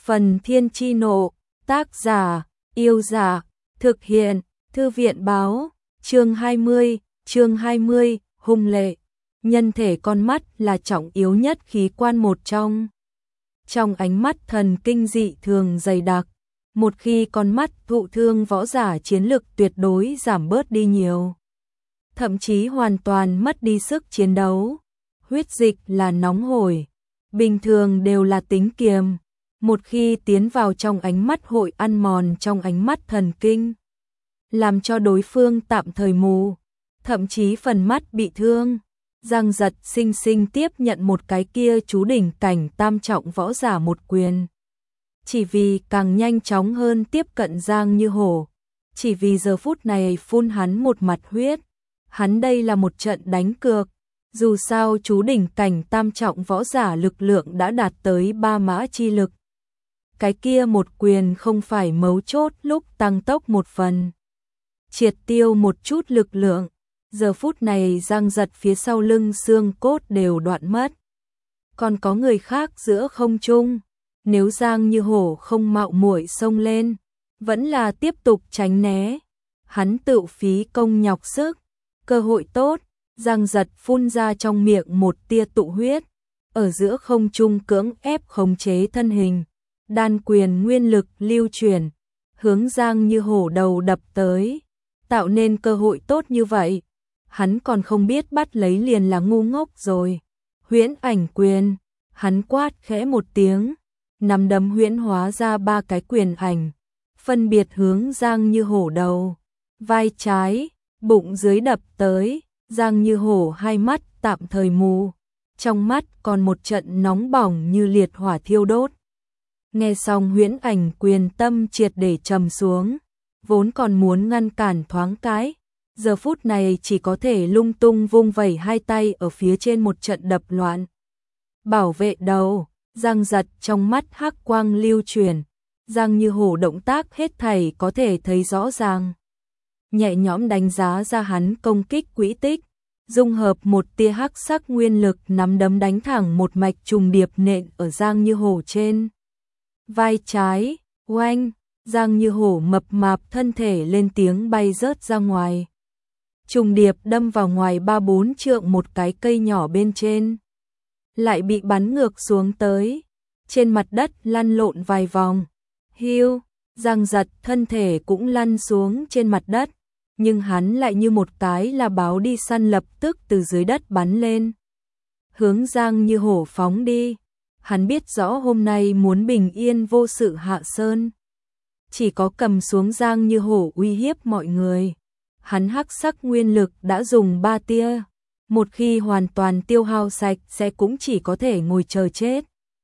Phần Thiên Chi Nộ, tác giả, Yêu Giả, thực hiện, Thư viện Báo, chương 20, hung lệ. Nhân thể con mắt là trọng yếu nhất khí quan một trong. Trong ánh mắt thần kinh dị thường dày đặc, một khi con mắt thụ thương võ giả chiến lực tuyệt đối giảm bớt đi nhiều. Thậm chí hoàn toàn mất đi sức chiến đấu. Huyết dịch là nóng hổi, bình thường đều là tính kiềm. Một khi tiến vào trong ánh mắt hội ăn mòn trong ánh mắt thần kinh, làm cho đối phương tạm thời mù, thậm chí phần mắt bị thương. Giang Giật sinh sinh tiếp nhận một cái kia chú đỉnh cảnh tam trọng võ giả một quyền. Chỉ vì càng nhanh chóng hơn tiếp cận Giang Như Hổ, chỉ vì giờ phút này phun hắn một mặt huyết. Hắn đây là một trận đánh cược, dù sao chú đỉnh cảnh tam trọng võ giả lực lượng đã đạt tới 3 mã chi lực. Cái kia một quyền không phải mấu chốt lúc tăng tốc một phần, triệt tiêu một chút lực lượng. Giờ phút này Giang Giật phía sau lưng xương cốt đều đoạn mất. Còn có người khác giữa không trung, nếu Giang Như Hổ không mạo muội xông lên, vẫn là tiếp tục tránh né, hắn tự phí công nhọc sức. Cơ hội tốt, Giang Giật phun ra trong miệng một tia tụ huyết, ở giữa không trung cưỡng ép khống chế thân hình, đan quyền nguyên lực lưu chuyển, hướng Giang Như Hổ đầu đập tới, tạo nên cơ hội tốt như vậy. Hắn còn không biết bắt lấy liền là ngu ngốc rồi. Huyễn ảnh quyền, hắn quát khẽ một tiếng, nắm đấm huyễn hóa ra 3 cái quyền ảnh, phân biệt hướng Giang Như Hổ đầu, vai trái, bụng dưới đập tới. Giang Như Hổ hai mắt tạm thời mù, trong mắt còn một trận nóng bỏng như liệt hỏa thiêu đốt. Nghe xong huyễn ảnh quyền, tâm triệt để trầm xuống, vốn còn muốn ngăn cản thoáng cái, giờ phút này chỉ có thể lung tung vung vẩy hai tay ở phía trên một trận đập loạn. Bảo vệ đầu, Giang Giật trong mắt hắc quang lưu chuyển, Giang Như Hổ động tác hết thảy có thể thấy rõ ràng. Nhẹ nhõm đánh giá ra hắn công kích quỹ tích, dung hợp một tia hắc sắc nguyên lực, nắm đấm đánh thẳng một mạch trùng điệp nện ở Giang Như Hổ trên vai trái. Oanh, Giang Như Hổ mập mạp thân thể lên tiếng bay rớt ra ngoài, trùng điệp đâm vào ngoài 3-4 trượng một cái cây nhỏ bên trên, lại bị bắn ngược xuống tới, trên mặt đất lăn lộn vài vòng. Hiu, Giang Giật thân thể cũng lăn xuống trên mặt đất, nhưng hắn lại như một cái là báo đi săn lập tức từ dưới đất bắn lên, hướng Giang Như Hổ phóng đi. Hắn biết rõ hôm nay muốn bình yên vô sự hạ sơn, chỉ có cầm xuống Giang Như Hổ uy hiếp mọi người. Hắn hắc sắc nguyên lực đã dùng 3 tia, một khi hoàn toàn tiêu hao sạch sẽ cũng chỉ có thể ngồi chờ chết.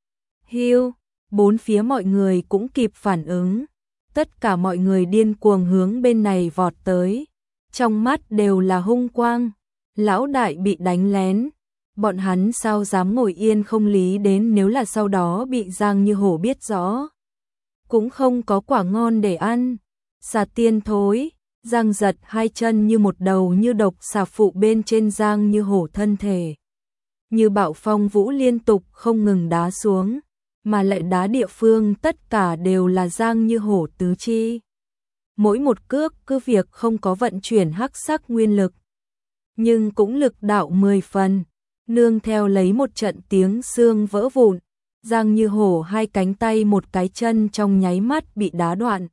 Hiu, bốn phía mọi người cũng kịp phản ứng, tất cả mọi người điên cuồng hướng bên này vọt tới, trong mắt đều là hung quang. Lão đại bị đánh lén, bọn hắn sao dám ngồi yên không lý đến, nếu là sau đó bị Giang Như Hổ biết rõ, cũng không có quả ngon để ăn. Xà tiên thối, Giang Giật hai chân như một đầu như độc xà phụ bên trên Giang Như Hổ thân thể, như bạo phong vũ liên tục không ngừng đá xuống, mà lại đá địa phương tất cả đều là Giang Như Hổ tứ chi. Mỗi một cước cứ việc không có vận chuyển hắc sắc nguyên lực, nhưng cũng lực đạo 10 phần, nương theo lấy một trận tiếng xương vỡ vụn, Giang Như Hổ hai cánh tay một cái chân trong nháy mắt bị đá đoạn,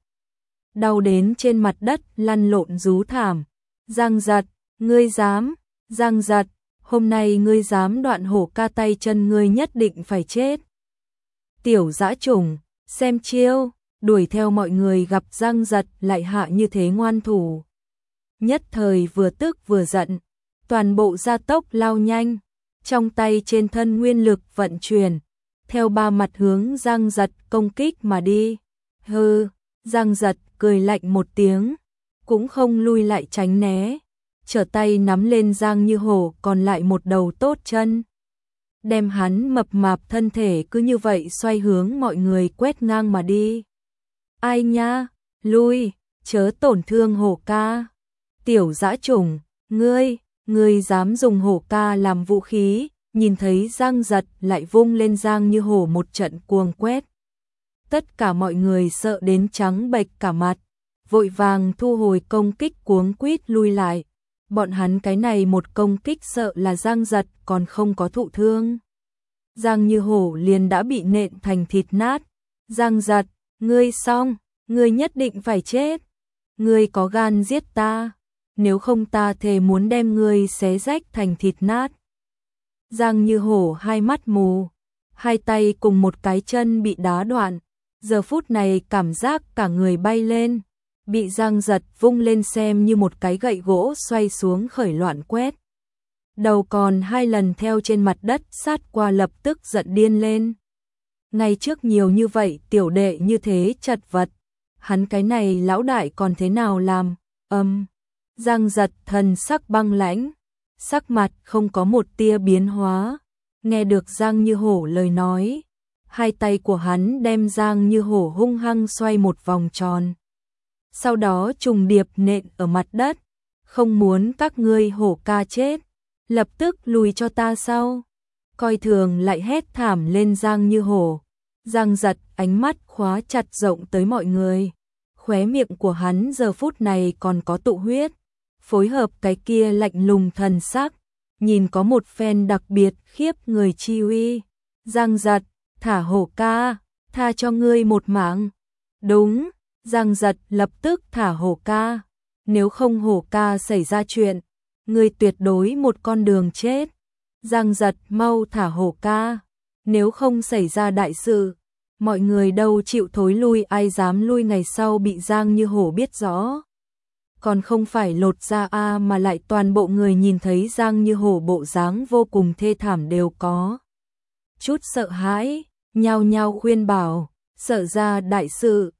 đau đến trên mặt đất lăn lộn rú thảm. Giang Giật, ngươi dám, Giang Giật, hôm nay ngươi dám đoạn Hổ ca tay chân, ngươi nhất định phải chết. Tiểu dã trùng, xem chiêu, đuổi theo mọi người gặp Giang Giật lại hạ như thế ngoan thủ, nhất thời vừa tức vừa giận, toàn bộ gia tốc lao nhanh, trong tay trên thân nguyên lực vận chuyển, theo 3 mặt hướng Giang Giật công kích mà đi. Hừ, Giang Giật cười lạnh một tiếng, cũng không lui lại tránh né, trở tay nắm lên Giang Như Hổ còn lại một đầu tốt chân, đem hắn mập mạp thân thể cứ như vậy xoay hướng mọi người quét ngang mà đi. Ai nha, lui, chớ tổn thương Hổ ca. Tiểu dã trùng, ngươi dám dùng Hổ ca làm vũ khí. Nhìn thấy Giang Giật lại vung lên Giang Như Hổ một trận cuồng quét, Tất cả mọi người sợ đến trắng bệch cả mặt, vội vàng thu hồi công kích cuống quýt lui lại. Bọn hắn cái này một công kích sợ là Giang Giật còn không có thụ thương. Giang Như Hổ liền đã bị nện thành thịt nát. Giang Giật, ngươi xong, ngươi nhất định phải chết. Ngươi có gan giết ta, nếu không ta thề muốn đem ngươi xé rách thành thịt nát. Giang Như Hổ hai mắt mù, hai tay cùng một cái chân bị đá đoạn. Giờ phút này cảm giác cả người bay lên, bị Giang Giật vung lên xem như một cái gậy gỗ xoay xuống khởi loạn quét. Đầu còn hai lần theo trên mặt đất sát qua lập tức giận điên lên. Ngày trước nhiều như vậy tiểu đệ như thế chật vật, hắn cái này lão đại còn thế nào làm, Giang Giật thần sắc băng lãnh, sắc mặt không có một tia biến hóa, nghe được Giang Như Hổ lời nói. Hai tay của hắn đem Giang Như Hổ hung hăng xoay một vòng tròn. Sau đó trùng điệp nện ở mặt đất. Không muốn các ngươi hổ ca chết. Lập tức lùi cho ta sau. Coi thường lại hét thảm lên Giang Như Hổ. Giang Giật ánh mắt khóa chặt rộng tới mọi người. Khóe miệng của hắn giờ phút này còn có tụ huyết. Phối hợp cái kia lạnh lùng thần sắc. Nhìn có một phen đặc biệt khiếp người chi uy. Giang Giật, thả hổ ca, tha cho ngươi một mạng. Đúng, Giang Giật lập tức thả hổ ca. Nếu không hổ ca xảy ra chuyện, ngươi tuyệt đối một con đường chết. Giang Giật mau thả hổ ca. Nếu không xảy ra đại sự, mọi người đâu chịu thối lui, ai dám lui ngày sau bị Giang Như Hổ biết rõ. Còn không phải lột ra mà lại toàn bộ người nhìn thấy Giang Như Hổ bộ dáng vô cùng thê thảm đều có chút sợ hãi, nhao nhao khuyên bảo, sợ ra đại sự.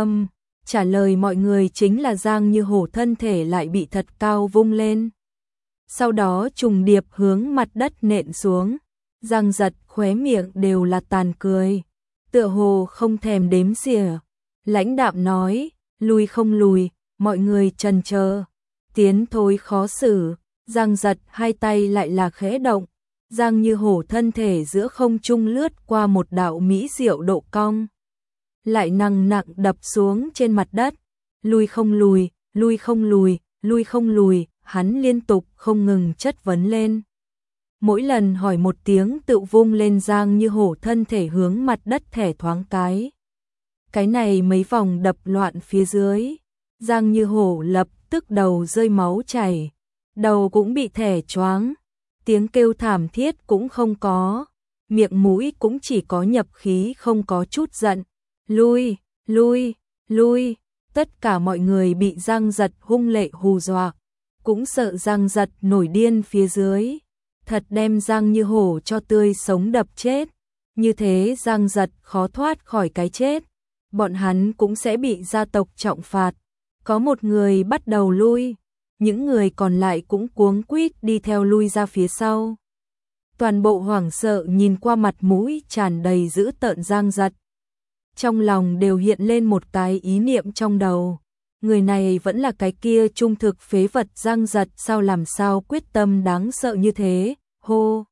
Trả lời mọi người chính là Giang Như Hổ thân thể lại bị thật cao vung lên. Sau đó trùng điệp hướng mặt đất nện xuống. Giang Giật khóe miệng đều là tàn cười, tựa hồ không thèm đếm xỉa. Lãnh đạm nói, lùi không lùi, mọi người chần chờ, tiến thối khó xử. Giang Giật hai tay lại là khẽ động. Giang Như Hổ thân thể giữa không trung lướt qua một đạo mỹ diệu độ cong, lại nặng nặng đập xuống trên mặt đất. Lui không lùi, lui không lùi, lui không lùi, hắn liên tục không ngừng chất vấn lên. Mỗi lần hỏi một tiếng tự vung lên Giang Như Hổ thân thể hướng mặt đất thẻ thoáng cái. Cái này mấy vòng đập loạn phía dưới, Giang Như Hổ lập tức đầu rơi máu chảy, đầu cũng bị thẻ choáng. Tiếng kêu thảm thiết cũng không có, miệng mũi cũng chỉ có nhập khí không có chút giận. Lui, lui, lui, tất cả mọi người bị Giang Giật hung lệ hù dọa, cũng sợ Giang Giật nổi điên phía dưới, thật đem Giang Như Hổ cho tươi sống đập chết. Như thế Giang Giật khó thoát khỏi cái chết, bọn hắn cũng sẽ bị gia tộc trọng phạt. Có một người bắt đầu lui, những người còn lại cũng cuống quýt đi theo lui ra phía sau. Toàn bộ hoảng sợ nhìn qua mặt mũi tràn đầy dữ tợn Giang Giật. Trong lòng đều hiện lên một cái ý niệm trong đầu. Người này vẫn là cái kia trung thực phế vật Giang Giật, sao làm sao quyết tâm đáng sợ như thế. Hô!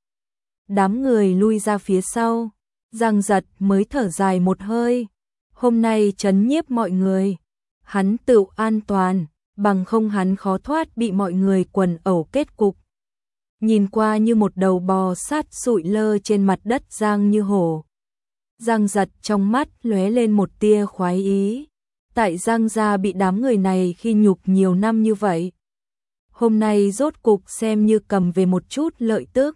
Đám người lui ra phía sau. Giang Giật mới thở dài một hơi. Hôm nay trấn nhiếp mọi người. Hắn tự an toàn, bằng không hắn khó thoát bị mọi người quần ẩu kết cục. Nhìn qua như một đầu bò sát sụi lơ trên mặt đất Giang Như Hổ. Giang Giật trong mắt lóe lên một tia khoái ý. Tại Giang gia bị đám người này khi nhục nhiều năm như vậy, hôm nay rốt cục xem như cầm về một chút lợi tức.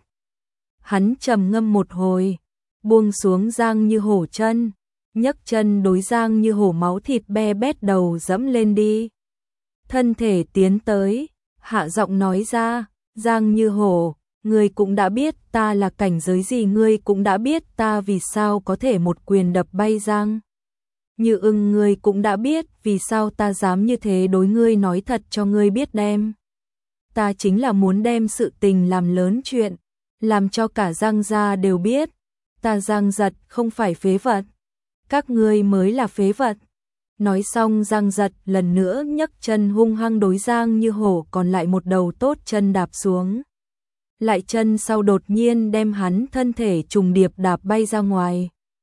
Hắn trầm ngâm một hồi, buông xuống Giang Như Hổ chân, nhấc chân đối Giang Như Hổ máu thịt be bét đầu dẫm lên đi. Thân thể tiến tới, hạ giọng nói ra, Giang Như Hổ, ngươi cũng đã biết ta là cảnh giới gì, ngươi cũng đã biết ta vì sao có thể một quyền đập bay Giang Như Ưng, ngươi cũng đã biết vì sao ta dám như thế đối ngươi, nói thật cho ngươi biết đem. Ta chính là muốn đem sự tình làm lớn chuyện, làm cho cả Giang gia đều biết, ta Giang Giật không phải phế vật, các ngươi mới là phế vật. Nói xong Giang Giật lần nữa nhấc chân hung hăng đối Giang Như Hổ còn lại một đầu tốt chân đạp xuống. Lại chân sau đột nhiên đem hắn thân thể trùng điệp đạp bay ra ngoài.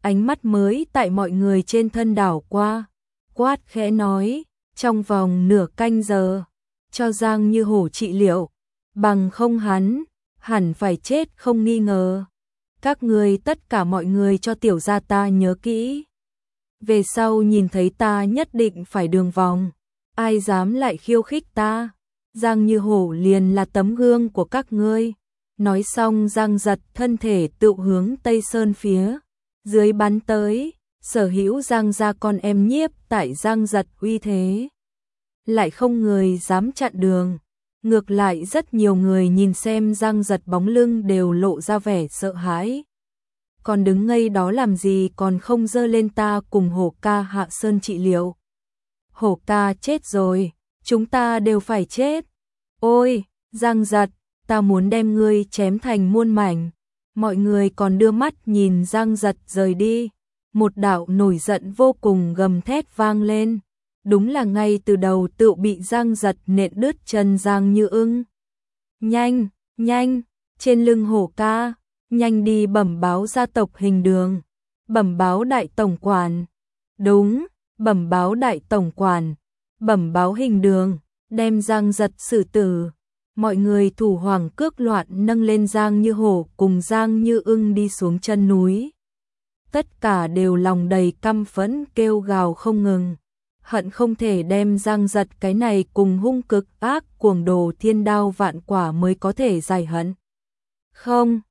ánh mắt mới tại mọi người trên thân đảo qua, quát khẽ nói, trong vòng nửa canh giờ, cho Giang Như Hổ trị liệu, bằng không hắn, hẳn phải chết không nghi ngờ. Các người tất cả mọi người cho tiểu gia ta nhớ kỹ. Về sau nhìn thấy ta nhất định phải đường vòng, ai dám lại khiêu khích ta, Giang Như Hổ liền là tấm gương của các ngươi. Nói xong Giang Giật thân thể tự hướng Tây Sơn phía dưới bắn tới, sở hữu Giang gia con em nhiếp tại Giang Giật uy thế. Lại không người dám chặn đường, ngược lại rất nhiều người nhìn xem Giang Giật bóng lưng đều lộ ra vẻ sợ hãi. Còn đứng ngây đó làm gì, còn không dơ lên ta cùng Hổ ca hạ sơn trị liệu. Hổ ca chết rồi, chúng ta đều phải chết. Ôi, Giang Giật, ta muốn đem ngươi chém thành muôn mảnh. Mọi người còn đưa mắt nhìn Giang Giật rời đi. Một đạo nổi giận vô cùng gầm thét vang lên. Đúng là ngay từ đầu tự bị Giang Giật nện đứt chân Giang Như Ưng. Nhanh, nhanh, trên lưng Hổ ca, nhanh đi bẩm báo gia tộc Hình Đường. Bẩm báo đại tổng quản. Đúng, bẩm báo đại tổng quản. Bẩm báo Hình Đường, đem Giang Giật xử tử. Mọi người thủ hoàng cước loạn nâng lên Giang Như Hổ cùng Giang Như Ưng đi xuống chân núi. Tất cả đều lòng đầy căm phẫn kêu gào không ngừng. Hận không thể đem Giang Giật cái này cùng hung cực ác cuồng đồ thiên đao vạn quả mới có thể giải hận. Không,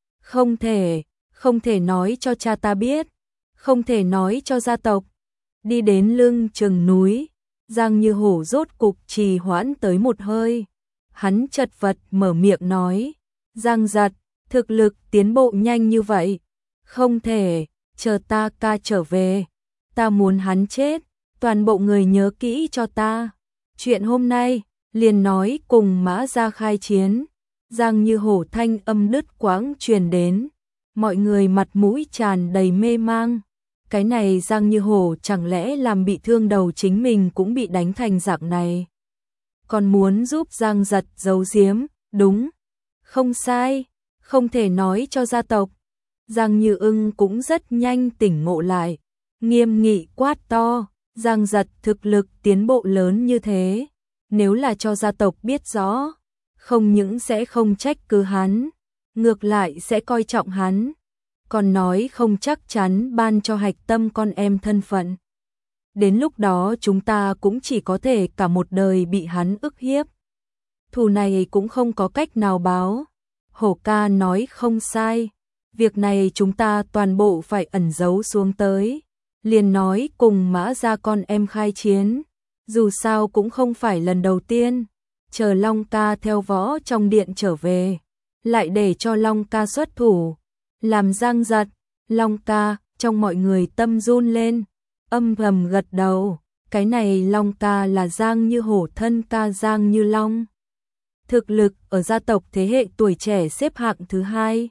không thể nói cho cha ta biết, không thể nói cho gia tộc. Đi đến lưng chừng núi, Giang Như Hổ rốt cục trì hoãn tới một hơi. Hắn chật vật mở miệng nói, Giang Giật, thực lực tiến bộ nhanh như vậy. Không thể, chờ ta ca trở về. Ta muốn hắn chết, toàn bộ người nhớ kỹ cho ta. Chuyện hôm nay, liền nói cùng Mã Gia khai chiến. Giang Như Hổ thanh âm đứt quãng truyền đến. Mọi người mặt mũi tràn đầy mê mang. Cái này Giang Như Hổ chẳng lẽ làm bị thương đầu chính mình cũng bị đánh thành dạng này. Còn muốn giúp Giang Giật giấu giếm, đúng, không sai, không thể nói cho gia tộc. Giang Như Ưng cũng rất nhanh tỉnh ngộ lại, nghiêm nghị quát to, Giang Giật thực lực tiến bộ lớn như thế, nếu là cho gia tộc biết rõ, không những sẽ không trách cứ hắn, ngược lại sẽ coi trọng hắn, còn nói không chắc chắn ban cho Hạch Tâm con em thân phận. Đến lúc đó chúng ta cũng chỉ có thể cả một đời bị hắn ức hiếp. Thù này cũng không có cách nào báo. Hổ ca nói không sai. Việc này chúng ta toàn bộ phải ẩn giấu xuống tới. Liền nói cùng Mã Gia con em khai chiến. Dù sao cũng không phải lần đầu tiên. Chờ Long ca theo võ trong điện trở về. Lại để cho Long ca xuất thủ. Làm Giang Giật, Long ca, trong mọi người tâm run lên. Âm thầm gật đầu, cái này Long ca là Giang Như Hổ thân ca Giang Như Long. Thực lực ở gia tộc thế hệ tuổi trẻ xếp hạng thứ 2.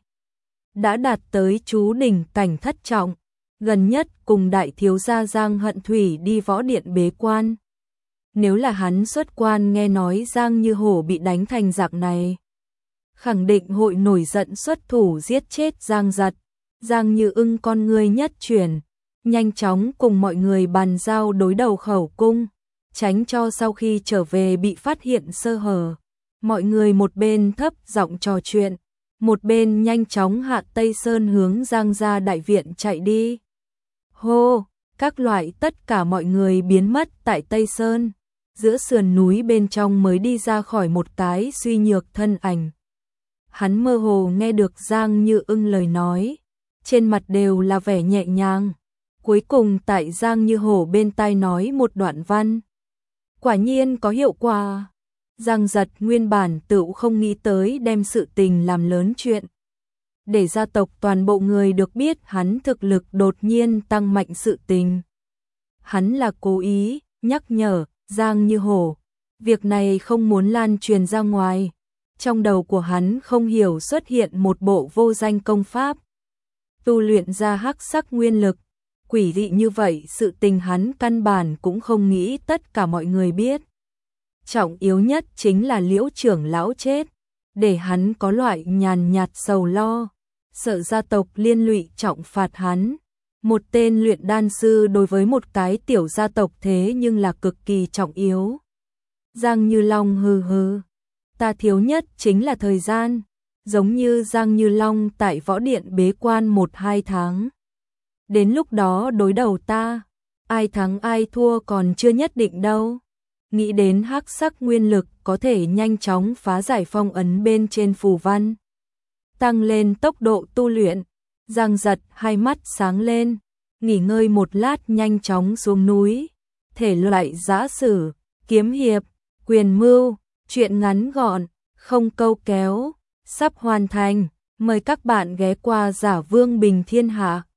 Đã đạt tới chú đỉnh cảnh thất trọng, gần nhất cùng đại thiếu gia Giang Hận Thủy đi võ điện bế quan. Nếu là hắn xuất quan nghe nói Giang Như Hổ bị đánh thành dạng này, khẳng định hội nổi giận xuất thủ giết chết Giang Giật. Giang Như Ưng con người nhất chuyển, nhanh chóng cùng mọi người bàn giao đối đầu khẩu cung, tránh cho sau khi trở về bị phát hiện sơ hở. Mọi người một bên thấp giọng trò chuyện, một bên nhanh chóng hạ Tây Sơn hướng Giang gia đại viện chạy đi. Hô, các loại tất cả mọi người biến mất tại Tây Sơn, giữa sườn núi bên trong mới đi ra khỏi một cái suy nhược thân ảnh. Hắn mơ hồ nghe được Giang Như Ưng lời nói, trên mặt đều là vẻ nhẹ nhàng. Cuối cùng tại Giang Như Hổ bên tai nói một đoạn văn. Quả nhiên có hiệu quả. Giang Giật nguyên bản tự không nghĩ tới đem sự tình làm lớn chuyện. Để gia tộc toàn bộ người được biết hắn thực lực đột nhiên tăng mạnh sự tình. Hắn là cố ý, nhắc nhở, Giang Như Hổ. Việc này không muốn lan truyền ra ngoài. Trong đầu của hắn không hiểu xuất hiện một bộ vô danh công pháp. Tu luyện ra hắc sắc nguyên lực. Quỷ dị như vậy sự tình hắn căn bản cũng không nghĩ tất cả mọi người biết. Trọng yếu nhất chính là Liễu trưởng lão chết, để hắn có loại nhàn nhạt sầu lo, sợ gia tộc liên lụy trọng phạt hắn. Một tên luyện đan sư đối với một cái tiểu gia tộc thế nhưng là cực kỳ trọng yếu. Giang Như Long hừ hừ. Ta thiếu nhất chính là thời gian. Giống như Giang Như Long tại võ điện bế quan 1-2 tháng. Đến lúc đó đối đầu ta, ai thắng ai thua còn chưa nhất định đâu. Nghĩ đến hắc sắc nguyên lực có thể nhanh chóng phá giải phong ấn bên trên phù văn. Tăng lên tốc độ tu luyện, Giang Giật hai mắt sáng lên, nghỉ ngơi một lát nhanh chóng xuống núi. Thể loại giã sử, kiếm hiệp, quyền mưu, truyện ngắn gọn, không câu kéo, sắp hoàn thành. Mời các bạn ghé qua Giả Vương Bình Thiên Hạ.